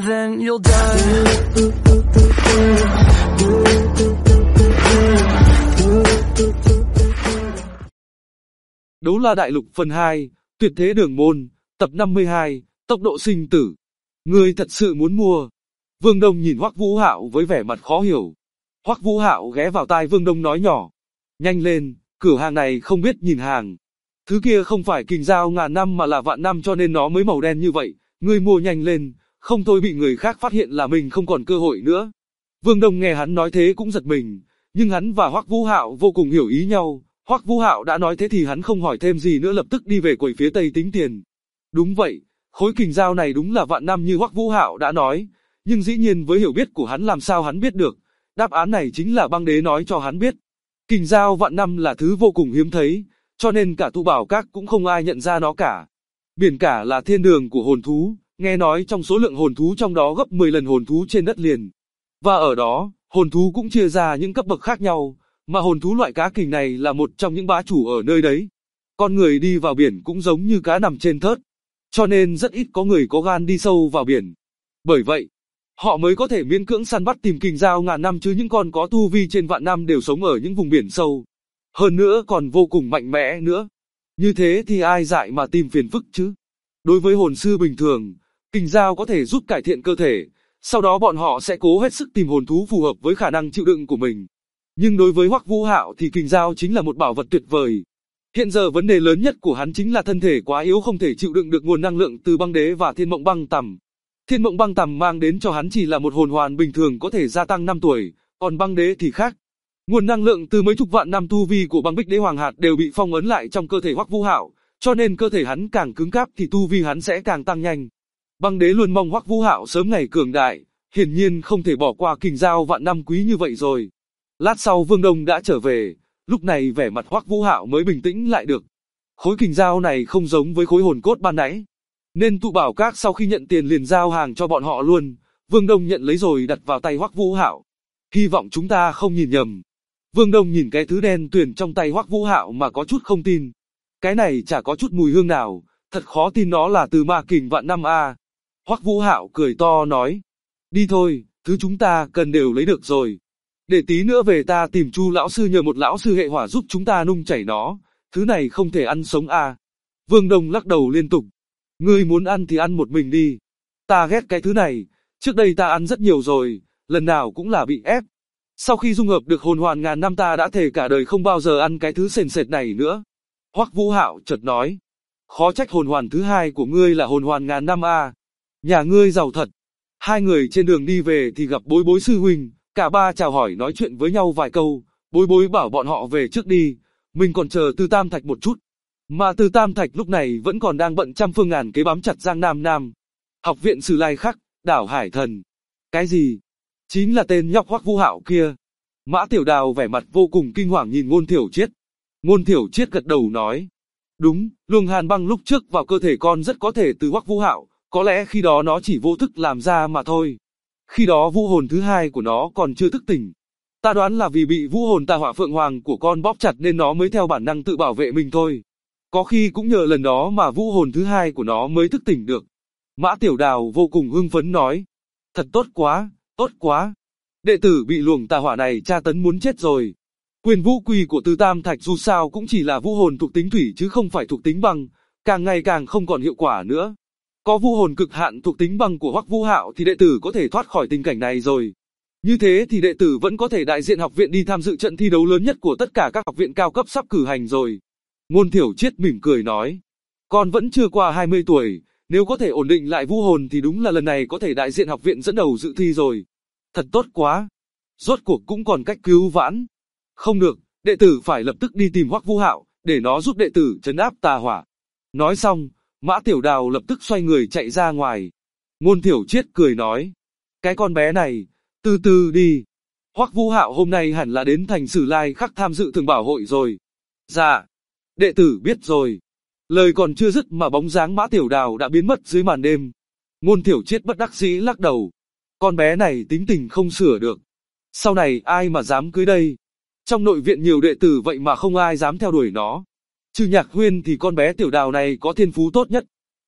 and then you'll die. Đấu La Đại Lục phần 2, Tuyệt Thế Đường Môn, tập 52, Tốc độ sinh tử. Ngươi thật sự muốn mua? Vương Đông nhìn Hoắc Vũ Hạo với vẻ mặt khó hiểu. Hoắc Vũ Hạo ghé vào tai Vương Đông nói nhỏ. Nhanh lên, cửa hàng này không biết nhìn hàng. Thứ kia không phải kình dao ngàn năm mà là vạn năm cho nên nó mới màu đen như vậy. Ngươi mua nhanh lên, không thôi bị người khác phát hiện là mình không còn cơ hội nữa. Vương Đông nghe hắn nói thế cũng giật mình, nhưng hắn và Hoắc Vũ Hạo vô cùng hiểu ý nhau. Hoắc Vũ Hạo đã nói thế thì hắn không hỏi thêm gì nữa, lập tức đi về quầy phía tây tính tiền. Đúng vậy, khối kình dao này đúng là vạn năm như Hoắc Vũ Hạo đã nói, nhưng dĩ nhiên với hiểu biết của hắn làm sao hắn biết được, đáp án này chính là băng đế nói cho hắn biết. Kình dao vạn năm là thứ vô cùng hiếm thấy, cho nên cả tụ bảo các cũng không ai nhận ra nó cả. Biển cả là thiên đường của hồn thú, nghe nói trong số lượng hồn thú trong đó gấp 10 lần hồn thú trên đất liền. Và ở đó, hồn thú cũng chia ra những cấp bậc khác nhau, mà hồn thú loại cá kình này là một trong những bá chủ ở nơi đấy. Con người đi vào biển cũng giống như cá nằm trên thớt, cho nên rất ít có người có gan đi sâu vào biển. Bởi vậy, họ mới có thể miễn cưỡng săn bắt tìm kình dao ngàn năm, chứ những con có tu vi trên vạn năm đều sống ở những vùng biển sâu. Hơn nữa còn vô cùng mạnh mẽ nữa. Như thế thì ai dại mà tìm phiền phức chứ? Đối với hồn sư bình thường, kình dao có thể giúp cải thiện cơ thể, sau đó bọn họ sẽ cố hết sức tìm hồn thú phù hợp với khả năng chịu đựng của mình. Nhưng đối với Hoắc Vũ Hạo thì kình dao chính là một bảo vật tuyệt vời. Hiện giờ vấn đề lớn nhất của hắn chính là thân thể quá yếu, không thể chịu đựng được nguồn năng lượng từ băng đế và thiên mộng băng tằm. Thiên mộng băng tằm mang đến cho hắn chỉ là một hồn hoàn bình thường có thể gia tăng 5 tuổi, còn băng đế thì khác. Nguồn năng lượng từ mấy chục vạn năm tu vi của băng bích đế hoàng hạt đều bị phong ấn lại trong cơ thể Hoắc Vũ Hạo, cho nên cơ thể hắn càng cứng cáp thì tu vi hắn sẽ càng tăng nhanh. Băng đế luôn mong Hoắc Vũ Hạo sớm ngày cường đại, hiển nhiên không thể bỏ qua kình dao vạn năm quý như vậy rồi. Lát sau Vương Đông đã trở về, lúc này vẻ mặt Hoắc Vũ Hạo mới bình tĩnh lại được. Khối kình dao này không giống với khối hồn cốt ban nãy, nên tụ bảo các sau khi nhận tiền liền giao hàng cho bọn họ luôn. Vương Đông nhận lấy rồi đặt vào tay Hoắc Vũ Hạo. Hy vọng chúng ta không nhìn nhầm. Vương Đông nhìn cái thứ đen tuyền trong tay Hoắc Vũ Hạo mà có chút không tin. Cái này chả có chút mùi hương nào, thật khó tin nó là từ ma kình vạn năm a. Hoắc Vũ Hạo cười to nói, đi thôi, thứ chúng ta cần đều lấy được rồi. Để tí nữa về ta tìm Chu lão sư nhờ một lão sư hệ hỏa giúp chúng ta nung chảy nó, thứ này không thể ăn sống a. Vương Đông lắc đầu liên tục, ngươi muốn ăn thì ăn một mình đi. Ta ghét cái thứ này, trước đây ta ăn rất nhiều rồi, lần nào cũng là bị ép. Sau khi dung hợp được hồn hoàn ngàn năm ta đã thề cả đời không bao giờ ăn cái thứ sền sệt này nữa. Hoắc Vũ Hạo chợt nói, khó trách hồn hoàn thứ hai của ngươi là hồn hoàn ngàn năm a. Nhà ngươi giàu thật. Hai người trên đường đi về thì gặp Bối Bối sư huynh, cả ba chào hỏi nói chuyện với nhau vài câu, Bối Bối bảo bọn họ về trước đi, mình còn chờ Từ Tam Thạch một chút. Mà Từ Tam Thạch lúc này vẫn còn đang bận trăm phương ngàn kế bám chặt Giang Nam Nam. Học viện Sử Lai Khắc, đảo Hải Thần. Cái gì? Chính là tên nhóc Hoắc Vũ Hạo kia. Mã Tiểu Đào vẻ mặt vô cùng kinh hoàng nhìn Ngôn Thiểu Triết. Ngôn Thiểu Triết gật đầu nói, đúng, luồng hàn băng lúc trước vào cơ thể con rất có thể từ Hoắc Vũ Hạo, có lẽ khi đó nó chỉ vô thức làm ra mà thôi. Khi đó vũ hồn thứ hai của nó còn chưa thức tỉnh. Ta đoán là vì bị vũ hồn tà hỏa phượng hoàng của con bóp chặt nên nó mới theo bản năng tự bảo vệ mình thôi. Có khi cũng nhờ lần đó mà vũ hồn thứ hai của nó mới thức tỉnh được. Mã Tiểu Đào vô cùng hưng phấn nói, thật tốt quá, tốt quá. Đệ tử bị luồng tà hỏa này tra tấn muốn chết rồi. Quyền vũ quy của Từ Tam Thạch dù sao cũng chỉ là vũ hồn thuộc tính thủy chứ không phải thuộc tính băng, càng ngày càng không còn hiệu quả nữa. Có vũ hồn cực hạn thuộc tính băng của Hoắc Vũ Hạo thì đệ tử có thể thoát khỏi tình cảnh này rồi. Như thế thì đệ tử vẫn có thể đại diện học viện đi tham dự trận thi đấu lớn nhất của tất cả các học viện cao cấp sắp cử hành rồi. Ngôn Thiểu Triết mỉm cười nói, con vẫn chưa qua 20 tuổi, nếu có thể ổn định lại vũ hồn thì đúng là lần này có thể đại diện học viện dẫn đầu dự thi rồi. Thật tốt quá. Rốt cuộc cũng còn cách cứu vãn. Không được, đệ tử phải lập tức đi tìm Hoắc Vũ Hạo, để nó giúp đệ tử trấn áp tà hỏa. Nói xong, Mã Tiểu Đào lập tức xoay người chạy ra ngoài. Ngôn Thiểu Triết cười nói, cái con bé này, từ từ đi. Hoắc Vũ Hạo hôm nay hẳn là đến thành Sử Lai Khắc tham dự thường bảo hội rồi. Dạ, đệ tử biết rồi. Lời còn chưa dứt mà bóng dáng Mã Tiểu Đào đã biến mất dưới màn đêm. Ngôn Thiểu Triết bất đắc dĩ lắc đầu. Con bé này tính tình không sửa được. Sau này ai mà dám cưới đây? Trong nội viện nhiều đệ tử vậy mà không ai dám theo đuổi nó. Trừ Nhạc Huyên thì con bé Tiểu Đào này có thiên phú tốt nhất.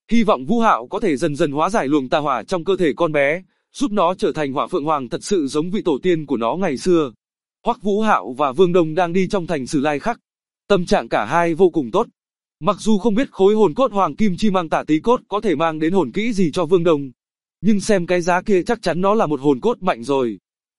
Hy vọng Vũ Hạo có thể dần dần hóa giải luồng tà hỏa trong cơ thể con bé, giúp nó trở thành Hỏa Phượng Hoàng thật sự giống vị tổ tiên của nó ngày xưa. Hoắc Vũ Hạo và Vương Đông đang đi trong thành Sử Lai Khắc. Tâm trạng cả hai vô cùng tốt. Mặc dù không biết khối hồn cốt Hoàng Kim Chi Mang Tả Tí Cốt có thể mang đến hồn kỹ gì cho Vương Đông, nhưng xem cái giá kia chắc chắn nó là một hồn cốt mạnh rồi.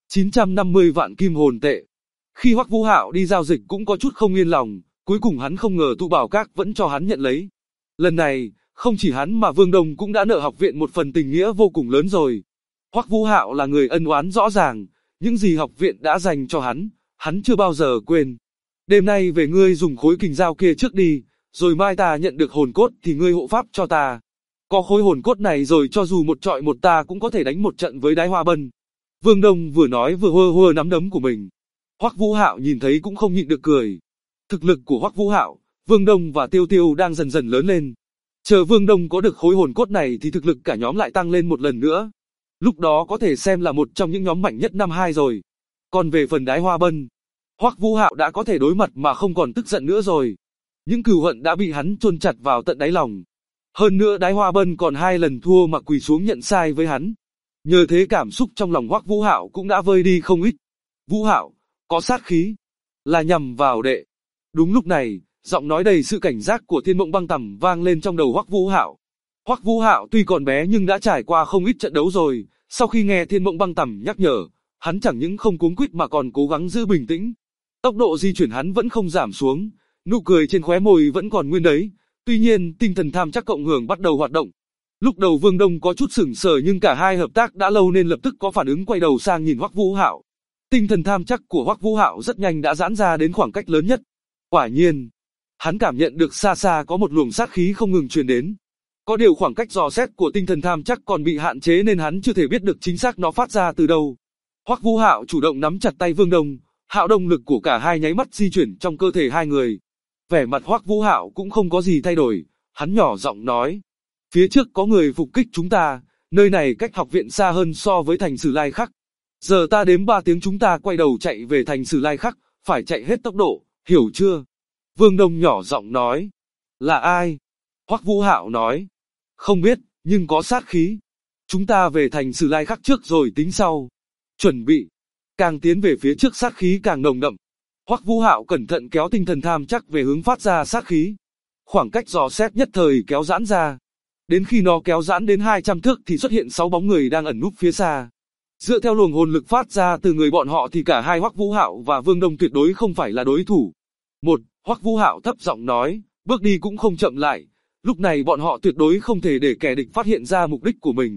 950 vạn kim hồn tệ. Khi Hoắc Vũ Hạo đi giao dịch cũng có chút không yên lòng, cuối cùng hắn không ngờ tụ bảo các vẫn cho hắn nhận lấy. Lần này, không chỉ hắn mà Vương Đông cũng đã nợ học viện một phần tình nghĩa vô cùng lớn rồi. Hoắc Vũ Hạo là người ân oán rõ ràng, những gì học viện đã dành cho hắn chưa bao giờ quên. Đêm nay về ngươi dùng khối kình dao kia trước đi, rồi mai ta nhận được hồn cốt thì ngươi hộ pháp cho ta. Có khối hồn cốt này rồi cho dù một trọi một ta cũng có thể đánh một trận với Đái Hoa Bân. Vương Đông vừa nói vừa hơ hơ nắm đấm của mình. Hoắc Vũ Hạo nhìn thấy cũng không nhịn được cười. Thực lực của Hoắc Vũ Hạo, Vương Đông và Tiêu Tiêu đang dần dần lớn lên. Chờ Vương Đông có được khối hồn cốt này thì thực lực cả nhóm lại tăng lên một lần nữa. Lúc đó có thể xem là một trong những nhóm mạnh nhất năm 2 rồi. Còn về phần Đái Hoa Bân, Hoắc Vũ Hạo đã có thể đối mặt mà không còn tức giận nữa rồi. Những cừu hận đã bị hắn chôn chặt vào tận đáy lòng. Hơn nữa Đái Hoa Bân còn 2 lần thua mà quỳ xuống nhận sai với hắn. Nhờ thế cảm xúc trong lòng Hoắc Vũ Hạo cũng đã vơi đi không ít. Vũ Hạo, có sát khí, là nhằm vào đệ. Đúng lúc này, giọng nói đầy sự cảnh giác của Thiên Mộng Băng Tầm vang lên trong đầu Hoắc Vũ Hạo. Hoắc Vũ Hạo tuy còn bé nhưng đã trải qua không ít trận đấu rồi, sau khi nghe Thiên Mộng Băng Tầm nhắc nhở, hắn chẳng những không cuống quýt mà còn cố gắng giữ bình tĩnh. Tốc độ di chuyển hắn vẫn không giảm xuống, nụ cười trên khóe môi vẫn còn nguyên đấy. Tuy nhiên, tinh thần tham chắc cộng hưởng bắt đầu hoạt động. Lúc đầu Vương Đông có chút sửng sờ nhưng cả hai hợp tác đã lâu nên lập tức có phản ứng quay đầu sang nhìn Hoắc Vũ Hạo. Tinh thần tham chắc của Hoắc Vũ Hạo rất nhanh đã giãn ra đến khoảng cách lớn nhất. Quả nhiên, hắn cảm nhận được xa xa có một luồng sát khí không ngừng truyền đến. Có điều khoảng cách dò xét của tinh thần tham chắc còn bị hạn chế nên hắn chưa thể biết được chính xác nó phát ra từ đâu. Hoắc Vũ Hạo chủ động nắm chặt tay Vương Đông, hạo động lực của cả hai nháy mắt di chuyển trong cơ thể hai người. Vẻ mặt Hoắc Vũ Hạo cũng không có gì thay đổi, hắn nhỏ giọng nói: "Phía trước có người phục kích chúng ta, nơi này cách học viện xa hơn so với thành Sử Lai Khắc. Giờ ta đếm 3 tiếng chúng ta quay đầu chạy về thành Sử Lai Khắc, phải chạy hết tốc độ, hiểu chưa?" Vương Đông nhỏ giọng nói. "Là ai?" Hoắc Vũ Hạo nói. "Không biết, nhưng có sát khí. Chúng ta về thành Sử Lai Khắc trước rồi tính sau. Chuẩn bị." Càng tiến về phía trước sát khí càng nồng đậm. Hoắc Vũ Hạo cẩn thận kéo tinh thần tham chắc về hướng phát ra sát khí. Khoảng cách dò xét nhất thời kéo giãn ra. Đến khi nó kéo giãn đến 200 thước thì xuất hiện 6 bóng người đang ẩn núp phía xa. Dựa theo luồng hồn lực phát ra từ người bọn họ thì cả hai Hoắc Vũ Hạo và Vương Đông tuyệt đối không phải là đối thủ. Hoắc Vũ Hạo thấp giọng nói, bước đi cũng không chậm lại. Lúc này bọn họ tuyệt đối không thể để kẻ địch phát hiện ra mục đích của mình.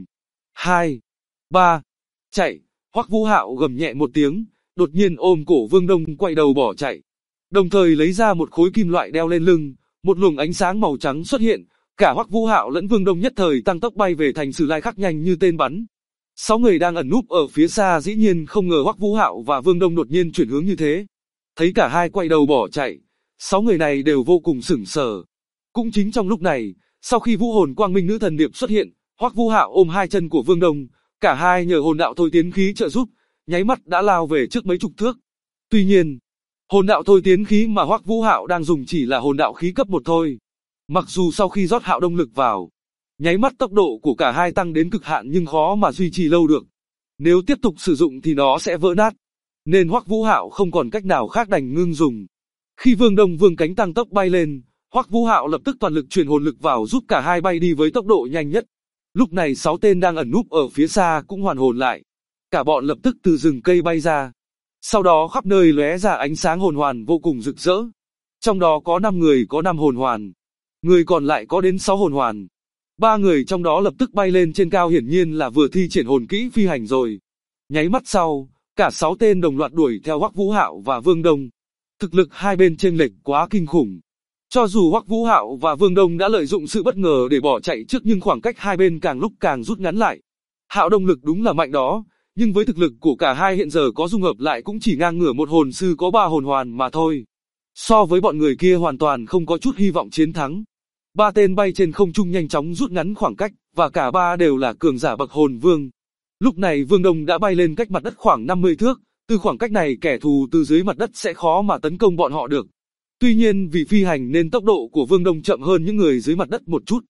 2, 3, chạy. Hoắc Vũ Hạo gầm nhẹ một tiếng, đột nhiên ôm cổ Vương Đông quay đầu bỏ chạy. Đồng thời lấy ra một khối kim loại đeo lên lưng, một luồng ánh sáng màu trắng xuất hiện, cả Hoắc Vũ Hạo lẫn Vương Đông nhất thời tăng tốc bay về thành Sử Lai Khắc nhanh như tên bắn. 6 người đang ẩn núp ở phía xa dĩ nhiên không ngờ Hoắc Vũ Hạo và Vương Đông đột nhiên chuyển hướng như thế. Thấy cả hai quay đầu bỏ chạy, 6 người này đều vô cùng sửng sờ. Cũng chính trong lúc này, sau khi Vũ Hồn Quang Minh Nữ Thần Điệp xuất hiện, Hoắc Vũ Hạo ôm hai chân của Vương Đông, cả hai nhờ hồn đạo thôi tiến khí trợ giúp, nháy mắt đã lao về trước mấy chục thước. Tuy nhiên, hồn đạo thôi tiến khí mà Hoắc Vũ Hạo đang dùng chỉ là hồn đạo khí cấp 1 thôi. Mặc dù sau khi rót hạo động lực vào, nháy mắt tốc độ của cả hai tăng đến cực hạn nhưng khó mà duy trì lâu được. Nếu tiếp tục sử dụng thì nó sẽ vỡ nát, nên Hoắc Vũ Hạo không còn cách nào khác đành ngưng dùng. Khi Vương Đông vươn cánh tăng tốc bay lên, Hoắc Vũ Hạo lập tức toàn lực truyền hồn lực vào giúp cả hai bay đi với tốc độ nhanh nhất. Lúc này 6 tên đang ẩn núp ở phía xa cũng hoàn hồn lại. Cả bọn lập tức từ rừng cây bay ra. Sau đó khắp nơi lóe ra ánh sáng hồn hoàn vô cùng rực rỡ. Trong đó có 5 người có 5 hồn hoàn. Người còn lại có đến 6 hồn hoàn. 3 người trong đó lập tức bay lên trên cao hiển nhiên là vừa thi triển hồn kỹ phi hành rồi. Nháy mắt sau, cả 6 tên đồng loạt đuổi theo Hoắc Vũ Hạo và Vương Đông. Thực lực hai bên chênh lệch quá kinh khủng. Cho dù Hoắc Vũ Hạo và Vương Đông đã lợi dụng sự bất ngờ để bỏ chạy trước nhưng khoảng cách hai bên càng lúc càng rút ngắn lại. Hạo động lực đúng là mạnh đó, nhưng với thực lực của cả hai hiện giờ có dung hợp lại cũng chỉ ngang ngửa một hồn sư có 3 hồn hoàn mà thôi. So với bọn người kia hoàn toàn không có chút hy vọng chiến thắng. 3 tên bay trên không trung nhanh chóng rút ngắn khoảng cách, và cả 3 đều là cường giả bậc hồn vương. Lúc này Vương Đông đã bay lên cách mặt đất khoảng 50 thước, từ khoảng cách này kẻ thù từ dưới mặt đất sẽ khó mà tấn công bọn họ được. Tuy nhiên vì phi hành nên tốc độ của Vương Đông chậm hơn những người dưới mặt đất một chút.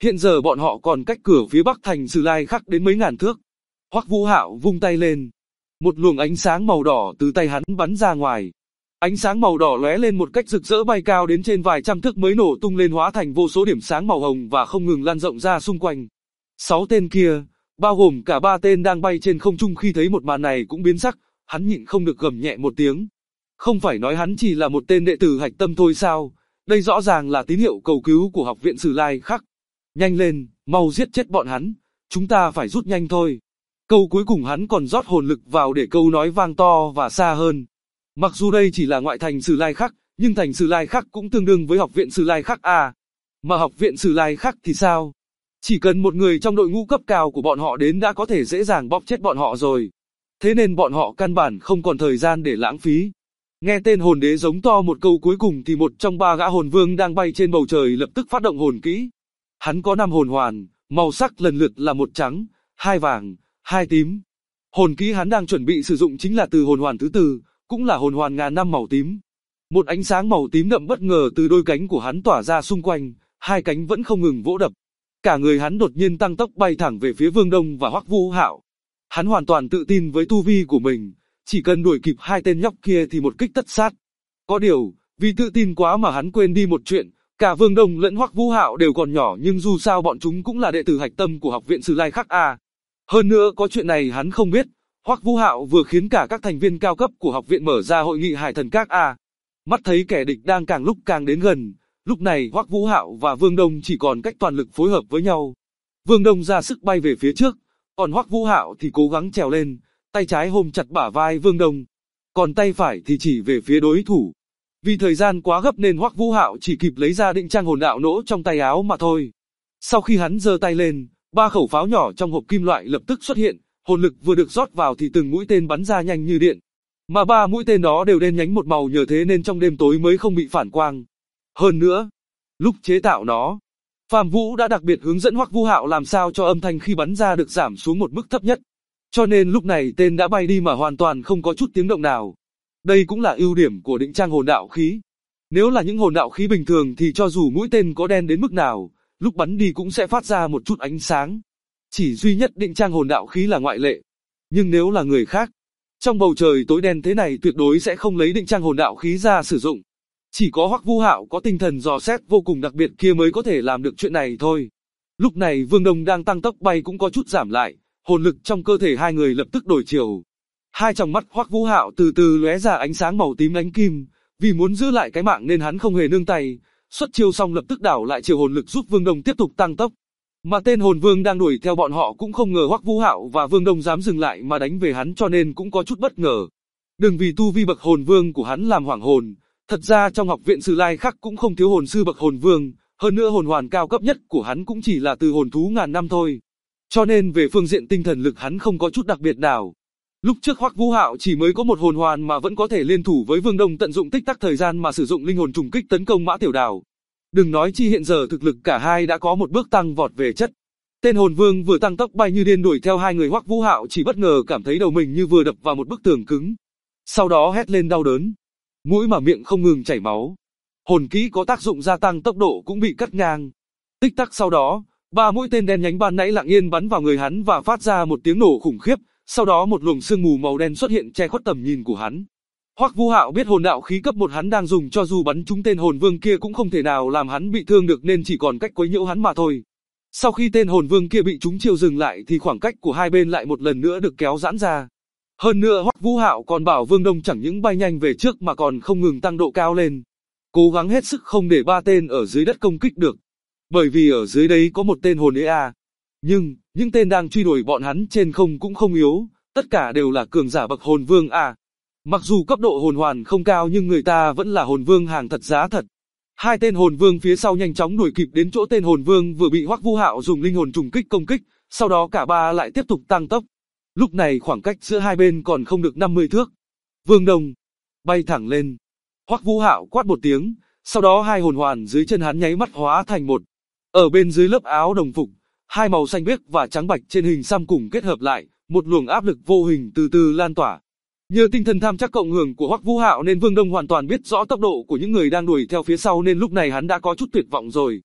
Hiện giờ bọn họ còn cách cửa phía bắc thành Sử Lai Khắc đến mấy ngàn thước. Hoắc Vũ Hạo vung tay lên, một luồng ánh sáng màu đỏ từ tay hắn bắn ra ngoài. Ánh sáng màu đỏ lóe lên một cách rực rỡ bay cao đến trên vài trăm thước mới nổ tung lên hóa thành vô số điểm sáng màu hồng và không ngừng lan rộng ra xung quanh. 6 tên kia, bao gồm cả 3 tên đang bay trên không trung khi thấy một màn này cũng biến sắc, hắn nhịn không được gầm nhẹ một tiếng. Không phải nói hắn chỉ là một tên đệ tử hạch tâm thôi sao, đây rõ ràng là tín hiệu cầu cứu của học viện Sử Lai Khắc. Nhanh lên, mau giết chết bọn hắn, chúng ta phải rút nhanh thôi. Câu cuối cùng hắn còn rót hồn lực vào để câu nói vang to và xa hơn. Mặc dù đây chỉ là ngoại thành Sử Lai Khắc, nhưng thành Sử Lai Khắc cũng tương đương với học viện Sử Lai Khắc à. Mà học viện Sử Lai Khắc thì sao? Chỉ cần một người trong đội ngũ cấp cao của bọn họ đến đã có thể dễ dàng bóp chết bọn họ rồi. Thế nên bọn họ căn bản không còn thời gian để lãng phí. Nghe tên hồn đế giống to một câu cuối cùng thì một trong 3 gã hồn vương đang bay trên bầu trời lập tức phát động hồn kỹ. Hắn có 5 hồn hoàn, màu sắc lần lượt là 1 trắng, 2 vàng, 2 tím. Hồn kỹ hắn đang chuẩn bị sử dụng chính là từ hồn hoàn thứ 4, cũng là hồn hoàn ngàn năm màu tím. Một ánh sáng màu tím đậm bất ngờ từ đôi cánh của hắn tỏa ra xung quanh, 2 cánh vẫn không ngừng vỗ đập. Cả người hắn đột nhiên tăng tốc bay thẳng về phía Vương Đông và Hoắc Vũ Hạo. Hắn hoàn toàn tự tin với tu vi của mình, chỉ cần đuổi kịp 2 tên nhóc kia thì một kích tất sát. Có điều, vì tự tin quá mà hắn quên đi một chuyện, cả Vương Đông lẫn Hoắc Vũ Hạo đều còn nhỏ nhưng dù sao bọn chúng cũng là đệ tử hạch tâm của học viện Sử Lai Khắc à. Hơn nữa có chuyện này hắn không biết, Hoắc Vũ Hạo vừa khiến cả các thành viên cao cấp của học viện mở ra hội nghị Hải Thần Các à. Mắt thấy kẻ địch đang càng lúc càng đến gần, lúc này Hoắc Vũ Hạo và Vương Đông chỉ còn cách toàn lực phối hợp với nhau. Vương Đông ra sức bay về phía trước, còn Hoắc Vũ Hạo thì cố gắng trèo lên, tay trái ôm chặt bả vai Vương Đông, còn tay phải thì chỉ về phía đối thủ. Vì thời gian quá gấp nên Hoắc Vũ Hạo chỉ kịp lấy ra định trang hồn đạo nỗ trong tay áo mà thôi. Sau khi hắn giơ tay lên, 3 khẩu pháo nhỏ trong hộp kim loại lập tức xuất hiện, hồn lực vừa được rót vào thì từng mũi tên bắn ra nhanh như điện. Mà 3 mũi tên đó đều đen nhánh một màu, nhờ thế nên trong đêm tối mới không bị phản quang. Hơn nữa, lúc chế tạo nó, Phạm Vũ đã đặc biệt hướng dẫn Hoắc Vũ Hạo làm sao cho âm thanh khi bắn ra được giảm xuống một mức thấp nhất. Cho nên lúc này tên đã bay đi mà hoàn toàn không có chút tiếng động nào. Đây cũng là ưu điểm của định trang hồn đạo khí. Nếu là những hồn đạo khí bình thường thì cho dù mũi tên có đen đến mức nào, lúc bắn đi cũng sẽ phát ra một chút ánh sáng. Chỉ duy nhất định trang hồn đạo khí là ngoại lệ. Nhưng nếu là người khác, trong bầu trời tối đen thế này tuyệt đối sẽ không lấy định trang hồn đạo khí ra sử dụng. Chỉ có Hoắc Vũ Hạo có tinh thần dò xét vô cùng đặc biệt kia mới có thể làm được chuyện này thôi. Lúc này Vương Đông đang tăng tốc bay cũng có chút giảm lại, hồn lực trong cơ thể hai người lập tức đổi chiều. Hai tròng mắt Hoắc Vũ Hạo từ từ lóe ra ánh sáng màu tím ánh kim, vì muốn giữ lại cái mạng nên hắn không hề nương tay, xuất chiêu xong lập tức đảo lại chiều hồn lực giúp Vương Đông tiếp tục tăng tốc. Mà tên hồn vương đang đuổi theo bọn họ cũng không ngờ Hoắc Vũ Hạo và Vương Đông dám dừng lại mà đánh về hắn, cho nên cũng có chút bất ngờ. Đừng vì tu vi bậc hồn vương của hắn làm hoảng hồn, thật ra trong học viện Sử Lai Khắc cũng không thiếu hồn sư bậc hồn vương, hơn nữa hồn hoàn cao cấp nhất của hắn cũng chỉ là từ hồn thú ngàn năm thôi. Cho nên về phương diện tinh thần lực hắn không có chút đặc biệt nào. Lúc trước Hoắc Vũ Hạo chỉ mới có một hồn hoàn mà vẫn có thể liên thủ với Vương Đông tận dụng tích tắc thời gian mà sử dụng linh hồn trùng kích tấn công Mã Tiểu Đào. Đừng nói chi hiện giờ thực lực cả hai đã có một bước tăng vọt về chất. Tên hồn vương vừa tăng tốc bay như điên đuổi theo hai người Hoắc Vũ Hạo chỉ bất ngờ cảm thấy đầu mình như vừa đập vào một bức tường cứng. Sau đó hét lên đau đớn, mũi mà miệng không ngừng chảy máu. Hồn kỹ có tác dụng gia tăng tốc độ cũng bị cắt ngang. Tích tắc sau đó, 3 mũi tên đen nhánh ban nãy lặng yên bắn vào người hắn và phát ra một tiếng nổ khủng khiếp, sau đó một luồng sương mù màu đen xuất hiện che khuất tầm nhìn của hắn. Hoắc Vũ Hạo biết hồn đạo khí cấp 1 hắn đang dùng cho dù bắn trúng tên hồn vương kia cũng không thể nào làm hắn bị thương được nên chỉ còn cách quấy nhiễu hắn mà thôi. Sau khi tên hồn vương kia bị trúng chiêu dừng lại thì khoảng cách của hai bên lại một lần nữa được kéo giãn ra. Hơn nữa Hoắc Vũ Hạo còn bảo Vương Đông chẳng những bay nhanh về trước mà còn không ngừng tăng độ cao lên, cố gắng hết sức không để 3 tên ở dưới đất công kích được. Bởi vì ở dưới đấy có một tên hồn EA. Nhưng, những tên đang truy đuổi bọn hắn trên không cũng không yếu, tất cả đều là cường giả bậc hồn vương A. Mặc dù cấp độ hồn hoàn không cao nhưng người ta vẫn là hồn vương hàng thật giá thật. Hai tên hồn vương phía sau nhanh chóng đuổi kịp đến chỗ tên hồn vương vừa bị Hoắc Vũ Hạo dùng linh hồn trùng kích công kích, sau đó cả ba lại tiếp tục tăng tốc. Lúc này khoảng cách giữa hai bên còn không được 50 thước. Vương Đông bay thẳng lên. Hoắc Vũ Hạo quát một tiếng, sau đó hai hồn hoàn dưới chân hắn nháy mắt hóa thành một. Ở bên dưới lớp áo đồng phục, hai màu xanh biếc và trắng bạch trên hình xăm cùng kết hợp lại, một luồng áp lực vô hình từ từ lan tỏa. Nhờ tinh thần tham chắc cộng hưởng của Hoắc Vũ Hạo nên Vương Đông hoàn toàn biết rõ tốc độ của những người đang đuổi theo phía sau nên lúc này hắn đã có chút tuyệt vọng rồi.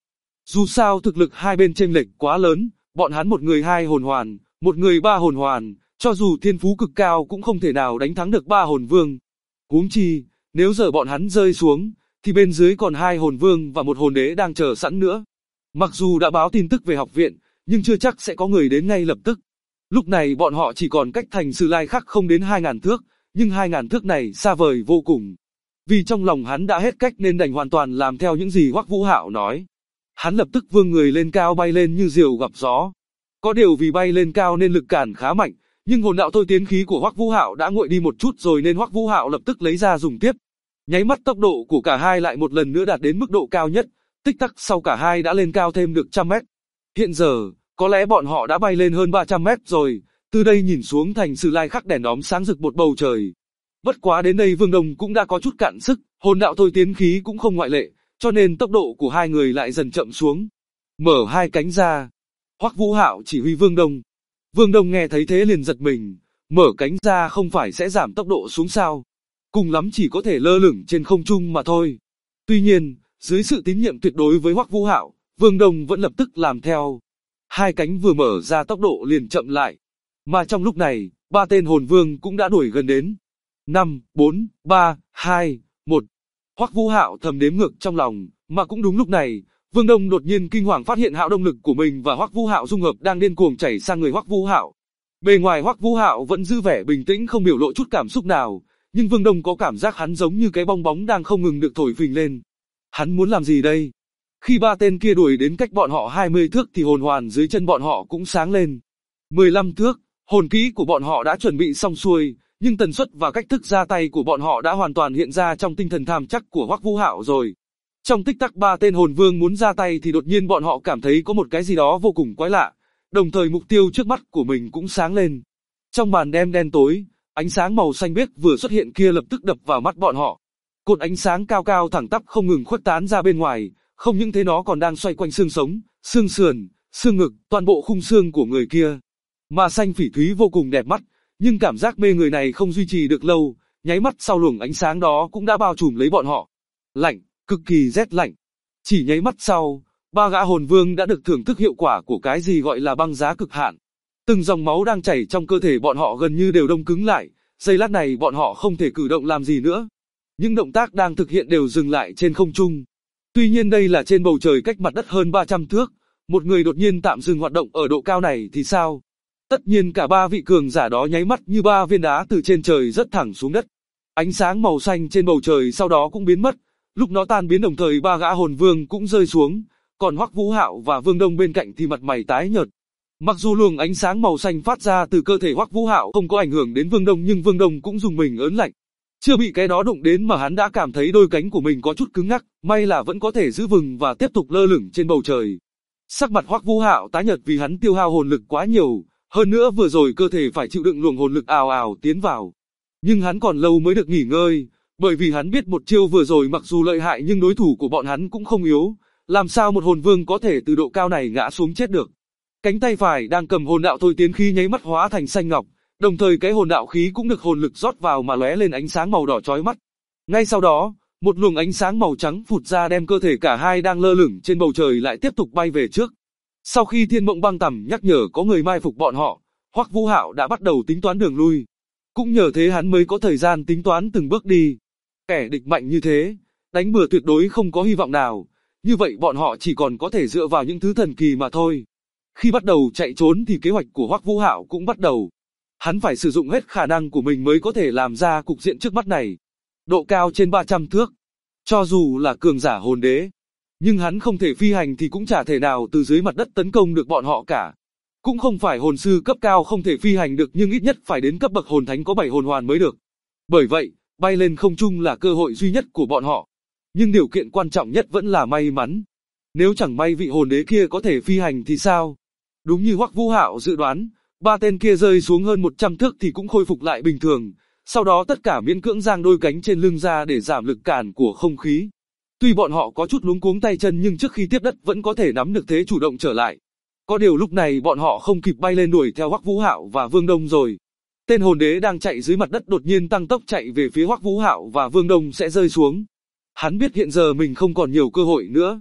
Dù sao thực lực hai bên chênh lệch quá lớn, bọn hắn một người 2 hồn hoàn, một người 3 hồn hoàn, cho dù thiên phú cực cao cũng không thể nào đánh thắng được 3 hồn vương. Huống chi, nếu giờ bọn hắn rơi xuống, thì bên dưới còn 2 hồn vương và một hồn đế đang chờ sẵn nữa. Mặc dù đã báo tin tức về học viện, nhưng chưa chắc sẽ có người đến ngay lập tức. Lúc này bọn họ chỉ còn cách thành Sử Lai Khắc không đến 2.000 thước, nhưng 2.000 thước này xa vời vô cùng. Vì trong lòng hắn đã hết cách nên đành hoàn toàn làm theo những gì Hoắc Vũ Hạo nói. Hắn lập tức vươn người lên cao bay lên như diều gặp gió. Có điều vì bay lên cao nên lực cản khá mạnh, nhưng hồn đạo thôi tiến khí của Hoắc Vũ Hạo đã nguội đi một chút rồi nên Hoắc Vũ Hạo lập tức lấy ra dùng tiếp. Nháy mắt tốc độ của cả hai lại một lần nữa đạt đến mức độ cao nhất, tích tắc sau cả hai đã lên cao thêm được 100 mét. Hiện giờ, có lẽ bọn họ đã bay lên hơn 300 mét rồi, từ đây nhìn xuống thành Sử Lai Khắc đèn đóm sáng rực một bầu trời. Bất quá đến đây Vương Đông cũng đã có chút cạn sức, hồn đạo thôi tiến khí cũng không ngoại lệ, cho nên tốc độ của hai người lại dần chậm xuống. Mở hai cánh ra. Hoắc Vũ Hạo chỉ huy Vương Đông. Vương Đông nghe thấy thế liền giật mình, mở cánh ra không phải sẽ giảm tốc độ xuống sao? Cùng lắm chỉ có thể lơ lửng trên không trung mà thôi. Tuy nhiên, dưới sự tín nhiệm tuyệt đối với Hoắc Vũ Hạo, Vương Đông vẫn lập tức làm theo. Hai cánh vừa mở ra tốc độ liền chậm lại. Mà trong lúc này, 3 tên hồn vương cũng đã đuổi gần đến. 5, 4, 3, 2, 1. Hoắc Vũ Hạo thầm đếm ngược trong lòng, mà cũng đúng lúc này, Vương Đông đột nhiên kinh hoàng phát hiện hạo động lực của mình và Hoắc Vũ Hạo dung hợp đang điên cuồng chảy sang người Hoắc Vũ Hạo. Bề ngoài Hoắc Vũ Hạo vẫn giữ vẻ bình tĩnh không biểu lộ chút cảm xúc nào, nhưng Vương Đông có cảm giác hắn giống như cái bong bóng đang không ngừng được thổi phình lên. Hắn muốn làm gì đây? Khi 3 tên kia đuổi đến cách bọn họ 20 thước thì hồn hoàn dưới chân bọn họ cũng sáng lên. 15 thước, hồn kỹ của bọn họ đã chuẩn bị xong xuôi, nhưng tần suất và cách thức ra tay của bọn họ đã hoàn toàn hiện ra trong tinh thần tham chắc của Hoắc Vũ Hạo rồi. Trong tích tắc 3 tên hồn vương muốn ra tay thì đột nhiên bọn họ cảm thấy có một cái gì đó vô cùng quái lạ, đồng thời mục tiêu trước mắt của mình cũng sáng lên. Trong màn đêm đen tối, ánh sáng màu xanh biếc vừa xuất hiện kia lập tức đập vào mắt bọn họ. Cột ánh sáng cao cao thẳng tắp không ngừng khuếch tán ra bên ngoài, không những thế nó còn đang xoay quanh xương sống, xương sườn, xương ngực, toàn bộ khung xương của người kia. Mà xanh phỉ thúy vô cùng đẹp mắt, nhưng cảm giác mê người này không duy trì được lâu, nháy mắt sau luồng ánh sáng đó cũng đã bao trùm lấy bọn họ. Lạnh, cực kỳ rét lạnh. Chỉ nháy mắt sau, 3 gã hồn vương đã được thưởng thức hiệu quả của cái gì gọi là băng giá cực hạn. Từng dòng máu đang chảy trong cơ thể bọn họ gần như đều đông cứng lại, giây lát này bọn họ không thể cử động làm gì nữa. Những động tác đang thực hiện đều dừng lại trên không trung. Tuy nhiên đây là trên bầu trời cách mặt đất hơn 300 thước, một người đột nhiên tạm dừng hoạt động ở độ cao này thì sao? Tất nhiên cả 3 vị cường giả đó nháy mắt như 3 viên đá từ trên trời rớt thẳng xuống đất. Ánh sáng màu xanh trên bầu trời sau đó cũng biến mất, lúc nó tan biến đồng thời 3 gã hồn vương cũng rơi xuống, còn Hoắc Vũ Hạo và Vương Đông bên cạnh thì mặt mày tái nhợt. Mặc dù luồng ánh sáng màu xanh phát ra từ cơ thể Hoắc Vũ Hạo không có ảnh hưởng đến Vương Đông nhưng Vương Đông cũng dùng mình ớn lạnh. Chưa bị cái đó đụng đến mà hắn đã cảm thấy đôi cánh của mình có chút cứng ngắc, may là vẫn có thể giữ vững và tiếp tục lơ lửng trên bầu trời. Sắc mặt Hoắc Vũ Hạo tái nhợt vì hắn tiêu hao hồn lực quá nhiều, hơn nữa vừa rồi cơ thể phải chịu đựng luồng hồn lực ào ào tiến vào. Nhưng hắn còn lâu mới được nghỉ ngơi, bởi vì hắn biết một chiêu vừa rồi mặc dù lợi hại nhưng đối thủ của bọn hắn cũng không yếu, làm sao một hồn vương có thể từ độ cao này ngã xuống chết được. Cánh tay phải đang cầm hồn đạo thôi tiến khí nháy mắt hóa thành xanh ngọc, đồng thời cái hồn đạo khí cũng được hồn lực rót vào mà lóe lên ánh sáng màu đỏ chói mắt. Ngay sau đó, một luồng ánh sáng màu trắng phụt ra đem cơ thể cả hai đang lơ lửng trên bầu trời lại tiếp tục bay về trước. Sau khi Thiên Mộng Băng Tầm nhắc nhở có người mai phục bọn họ, Hoắc Vũ Hạo đã bắt đầu tính toán đường lui. Cũng nhờ thế hắn mới có thời gian tính toán từng bước đi. Kẻ địch mạnh như thế, đánh bừa tuyệt đối không có hy vọng nào, như vậy bọn họ chỉ còn có thể dựa vào những thứ thần kỳ mà thôi. Khi bắt đầu chạy trốn thì kế hoạch của Hoắc Vũ Hạo cũng bắt đầu. Hắn phải sử dụng hết khả năng của mình mới có thể làm ra cục diện trước mắt này. Độ cao trên 300 thước. Cho dù là cường giả hồn đế, nhưng hắn không thể phi hành thì cũng chả thể nào từ dưới mặt đất tấn công được bọn họ cả. Cũng không phải hồn sư cấp cao không thể phi hành được nhưng ít nhất phải đến cấp bậc hồn thánh có 7 hồn hoàn mới được. Bởi vậy, bay lên không trung là cơ hội duy nhất của bọn họ. Nhưng điều kiện quan trọng nhất vẫn là may mắn. Nếu chẳng may vị hồn đế kia có thể phi hành thì sao? Đúng như Hoắc Vũ Hạo dự đoán, 3 tên kia rơi xuống hơn 100 thước thì cũng khôi phục lại bình thường. Sau đó tất cả miễn cưỡng giang đôi cánh trên lưng ra để giảm lực cản của không khí. Tuy bọn họ có chút luống cuống tay chân nhưng trước khi tiếp đất vẫn có thể nắm được thế chủ động trở lại. Có điều lúc này bọn họ không kịp bay lên đuổi theo Hoắc Vũ Hạo và Vương Đông rồi. Tên hồn đế đang chạy dưới mặt đất đột nhiên tăng tốc chạy về phía Hoắc Vũ Hạo và Vương Đông sẽ rơi xuống. Hắn biết hiện giờ mình không còn nhiều cơ hội nữa.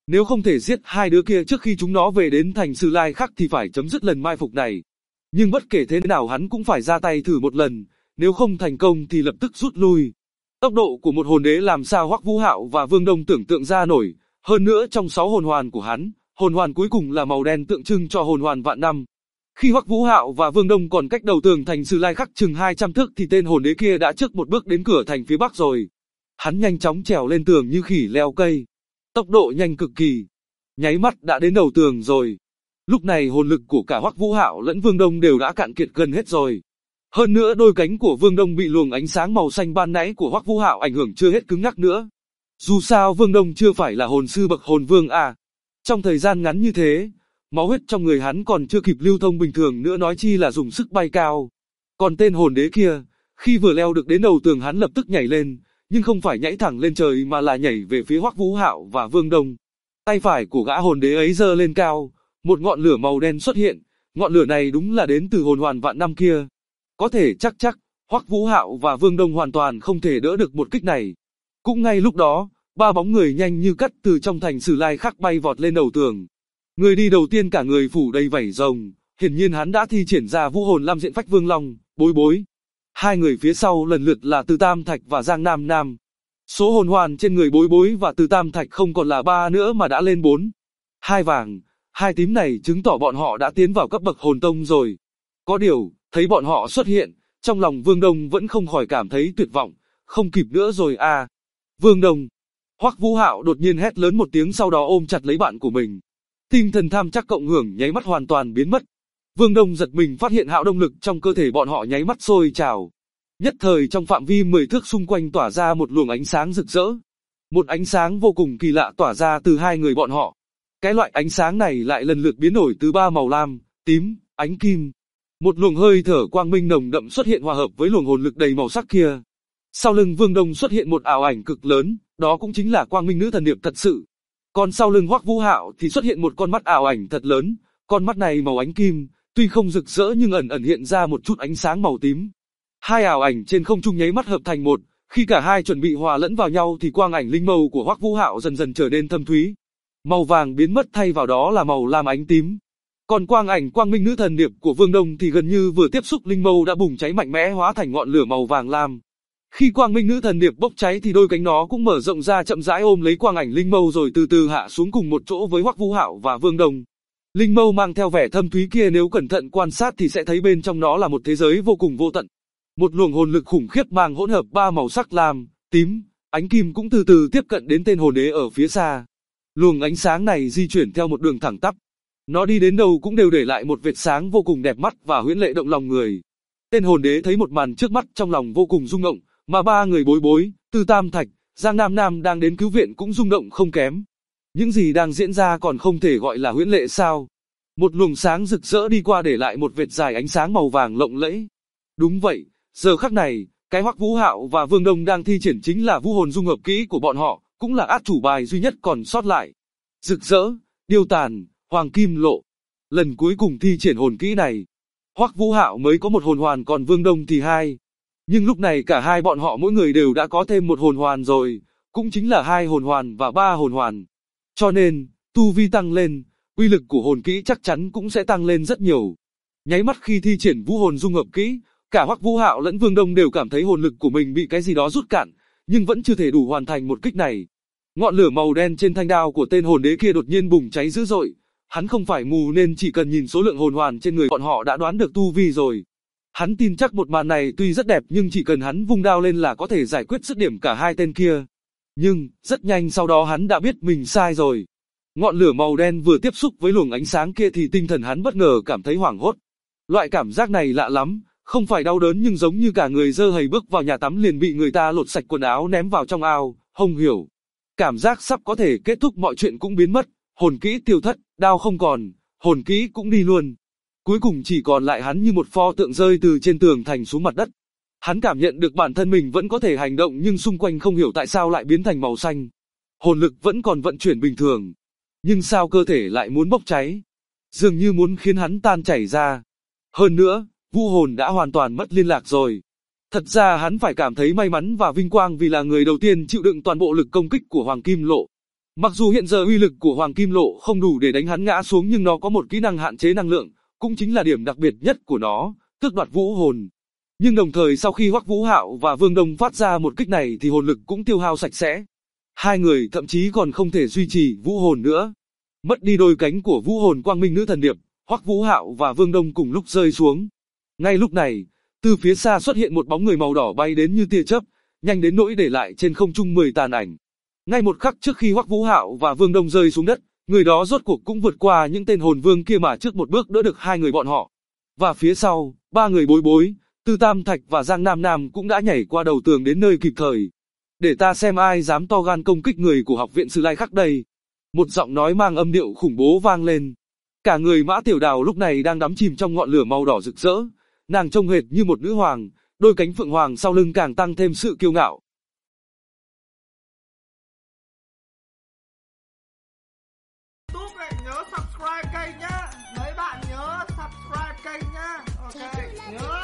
Nếu không thể giết hai đứa kia trước khi chúng nó về đến thành Sử Lai Khắc thì phải chấm dứt lần mai phục này. Nhưng bất kể thế nào hắn cũng phải ra tay thử một lần, nếu không thành công thì lập tức rút lui. Tốc độ của một hồn đế làm sao Hoắc Vũ Hạo và Vương Đông tưởng tượng ra nổi, hơn nữa trong 6 hồn hoàn của hắn, hồn hoàn cuối cùng là màu đen tượng trưng cho hồn hoàn vạn năm. Khi Hoắc Vũ Hạo và Vương Đông còn cách đầu tường thành Sử Lai Khắc chừng 200 thước thì tên hồn đế kia đã trước một bước đến cửa thành phía bắc rồi. Hắn nhanh chóng trèo lên tường như khỉ leo cây, tốc độ nhanh cực kỳ, nháy mắt đã đến đầu tường rồi. Lúc này hồn lực của cả Hoắc Vũ Hạo lẫn Vương Đông đều đã cạn kiệt gần hết rồi. Hơn nữa đôi cánh của Vương Đông bị luồng ánh sáng màu xanh ban nãy của Hoắc Vũ Hạo ảnh hưởng chưa hết cứng ngắc nữa. Dù sao Vương Đông chưa phải là hồn sư bậc hồn vương à. Trong thời gian ngắn như thế, máu huyết trong người hắn còn chưa kịp lưu thông bình thường nữa nói chi là dùng sức bay cao. Còn tên hồn đế kia, khi vừa leo được đến đầu tường hắn lập tức nhảy lên, nhưng không phải nhảy thẳng lên trời mà là nhảy về phía Hoắc Vũ Hạo và Vương Đông. Tay phải của gã hồn đế ấy giơ lên cao, một ngọn lửa màu đen xuất hiện, ngọn lửa này đúng là đến từ hồn hoàn vạn năm kia. Có thể chắc, Hoắc Vũ Hạo và Vương Đông hoàn toàn không thể đỡ được một kích này. Cũng ngay lúc đó, ba bóng người nhanh như cắt từ trong thành Sử Lai Khắc bay vọt lên đầu tường. Người đi đầu tiên cả người phủ đầy vảy rồng, hiển nhiên hắn đã thi triển ra vũ hồn Lam Diện Phách Vương Long, Bối Bối. Hai người phía sau lần lượt là Từ Tam Thạch và Giang Nam Nam. Số hồn hoàn trên người Bối Bối và Từ Tam Thạch không còn là 3 nữa mà đã lên 4. Hai vàng, hai tím này chứng tỏ bọn họ đã tiến vào cấp bậc hồn tông rồi. Có điều, thấy bọn họ xuất hiện, trong lòng Vương Đông vẫn không khỏi cảm thấy tuyệt vọng, không kịp nữa rồi à. Vương Đông. Hoắc Vũ Hạo đột nhiên hét lớn một tiếng sau đó ôm chặt lấy bạn của mình. Tinh thần tham chắc cộng hưởng nháy mắt hoàn toàn biến mất. Vương Đông giật mình phát hiện hạo động lực trong cơ thể bọn họ nháy mắt sôi trào. Nhất thời trong phạm vi 10 thước xung quanh tỏa ra một luồng ánh sáng rực rỡ. Một ánh sáng vô cùng kỳ lạ tỏa ra từ hai người bọn họ. Cái loại ánh sáng này lại lần lượt biến đổi từ 3 màu lam, tím, ánh kim. Một luồng hơi thở quang minh nồng đậm xuất hiện hòa hợp với luồng hồn lực đầy màu sắc kia. Sau lưng Vương Đông xuất hiện một ảo ảnh cực lớn, đó cũng chính là Quang Minh Nữ Thần Điệp thật sự. Còn sau lưng Hoắc Vũ Hạo thì xuất hiện một con mắt ảo ảnh thật lớn, con mắt này màu ánh kim, tuy không rực rỡ nhưng ẩn ẩn hiện ra một chút ánh sáng màu tím. Hai ảo ảnh trên không trung nháy mắt hợp thành một, khi cả hai chuẩn bị hòa lẫn vào nhau thì quang ảnh linh mâu của Hoắc Vũ Hạo dần dần trở nên thâm thúy. Màu vàng biến mất thay vào đó là màu lam ánh tím. Còn quang ảnh Quang Minh Nữ Thần Điệp của Vương Đông thì gần như vừa tiếp xúc linh mâu đã bùng cháy mạnh mẽ hóa thành ngọn lửa màu vàng lam. Khi Quang Minh Nữ Thần Điệp bốc cháy thì đôi cánh nó cũng mở rộng ra chậm rãi ôm lấy quang ảnh linh mâu rồi từ từ hạ xuống cùng một chỗ với Hoắc Vũ Hạo và Vương Đông. Linh mâu mang theo vẻ thâm thúy kia nếu cẩn thận quan sát thì sẽ thấy bên trong nó là một thế giới vô cùng vô tận. Một luồng hồn lực khủng khiếp mang hỗn hợp 3 màu sắc lam, tím, ánh kim cũng từ từ tiếp cận đến tên hồn đế ở phía xa. Luồng ánh sáng này di chuyển theo một đường thẳng tắp. Nó đi đến đâu cũng đều để lại một vệt sáng vô cùng đẹp mắt và huyễn lệ động lòng người. Tên hồn đế thấy một màn trước mắt trong lòng vô cùng rung động, mà ba người Bối Bối, Từ Tam Thạch, Giang Nam Nam đang đến cứu viện cũng rung động không kém. Những gì đang diễn ra còn không thể gọi là huyễn lệ sao? Một luồng sáng rực rỡ đi qua để lại một vệt dài ánh sáng màu vàng lộng lẫy. Đúng vậy, giờ khắc này, cái Hoắc Vũ Hạo và Vương Đông đang thi triển chính là vũ hồn dung hợp kỹ của bọn họ, cũng là át chủ bài duy nhất còn sót lại. Rực rỡ, điêu tàn, hoàng kim lộ. Lần cuối cùng thi triển hồn kỹ này, Hoắc Vũ Hạo mới có một hồn hoàn còn Vương Đông thì 2. Nhưng lúc này cả hai bọn họ mỗi người đều đã có thêm một hồn hoàn rồi, cũng chính là 2 hồn hoàn và 3 hồn hoàn. Cho nên, tu vi tăng lên, uy lực của hồn kỹ chắc chắn cũng sẽ tăng lên rất nhiều. Nháy mắt khi thi triển vũ hồn dung hợp kỹ, cả Hoắc Vũ Hạo lẫn Vương Đông đều cảm thấy hồn lực của mình bị cái gì đó rút cạn, nhưng vẫn chưa thể đủ hoàn thành một kích này. Ngọn lửa màu đen trên thanh đao của tên hồn đế kia đột nhiên bùng cháy dữ dội. Hắn không phải mù nên chỉ cần nhìn số lượng hồn hoàn trên người bọn họ đã đoán được tu vi rồi. Hắn tin chắc một màn này tuy rất đẹp nhưng chỉ cần hắn vung đao lên là có thể giải quyết dứt điểm cả hai tên kia. Nhưng, rất nhanh sau đó hắn đã biết mình sai rồi. Ngọn lửa màu đen vừa tiếp xúc với luồng ánh sáng kia thì tinh thần hắn bất ngờ cảm thấy hoảng hốt. Loại cảm giác này lạ lắm, không phải đau đớn nhưng giống như cả người dơ hầy bước vào nhà tắm liền bị người ta lột sạch quần áo ném vào trong ao, không hiểu. Cảm giác sắp có thể kết thúc mọi chuyện cũng biến mất, hồn kỹ tiêu thất, đao không còn, hồn kỹ cũng đi luôn. Cuối cùng chỉ còn lại hắn như một pho tượng rơi từ trên tường thành xuống mặt đất. Hắn cảm nhận được bản thân mình vẫn có thể hành động nhưng xung quanh không hiểu tại sao lại biến thành màu xanh. Hồn lực vẫn còn vận chuyển bình thường. Nhưng sao cơ thể lại muốn bốc cháy? Dường như muốn khiến hắn tan chảy ra. Hơn nữa, vũ hồn đã hoàn toàn mất liên lạc rồi. Thật ra hắn phải cảm thấy may mắn và vinh quang vì là người đầu tiên chịu đựng toàn bộ lực công kích của Hoàng Kim Lộ. Mặc dù hiện giờ uy lực của Hoàng Kim Lộ không đủ để đánh hắn ngã xuống, nhưng nó có một kỹ năng hạn chế năng lượng, cũng chính là điểm đặc biệt nhất của nó, tước đoạt vũ hồn. Nhưng đồng thời sau khi Hoắc Vũ Hạo và Vương Đông phát ra một kích này thì hồn lực cũng tiêu hao sạch sẽ. Hai người thậm chí còn không thể duy trì vũ hồn nữa. Mất đi đôi cánh của vũ hồn Quang Minh Nữ Thần Điệp, Hoắc Vũ Hạo và Vương Đông cùng lúc rơi xuống. Ngay lúc này, từ phía xa xuất hiện một bóng người màu đỏ bay đến như tia chớp, nhanh đến nỗi để lại trên không trung 10 tàn ảnh. Ngay một khắc trước khi Hoắc Vũ Hạo và Vương Đông rơi xuống đất, người đó rốt cuộc cũng vượt qua những tên hồn vương kia mà trước một bước đỡ được hai người bọn họ. Và phía sau, ba người Bối Bối, Tư Tam Thạch và Giang Nam Nam cũng đã nhảy qua đầu tường đến nơi kịp thời. Để ta xem ai dám to gan công kích người của học viện Sư Lai Khắc đây. Một giọng nói mang âm điệu khủng bố vang lên. Cả người Mã Tiểu Đào lúc này đang đắm chìm trong ngọn lửa màu đỏ rực rỡ. Nàng trông hệt như một nữ hoàng, đôi cánh phượng hoàng sau lưng càng tăng thêm sự kiêu ngạo. Nhớ subscribe kênh nhá. Mấy bạn nhớ subscribe kênh nhá. Ok, nhớ.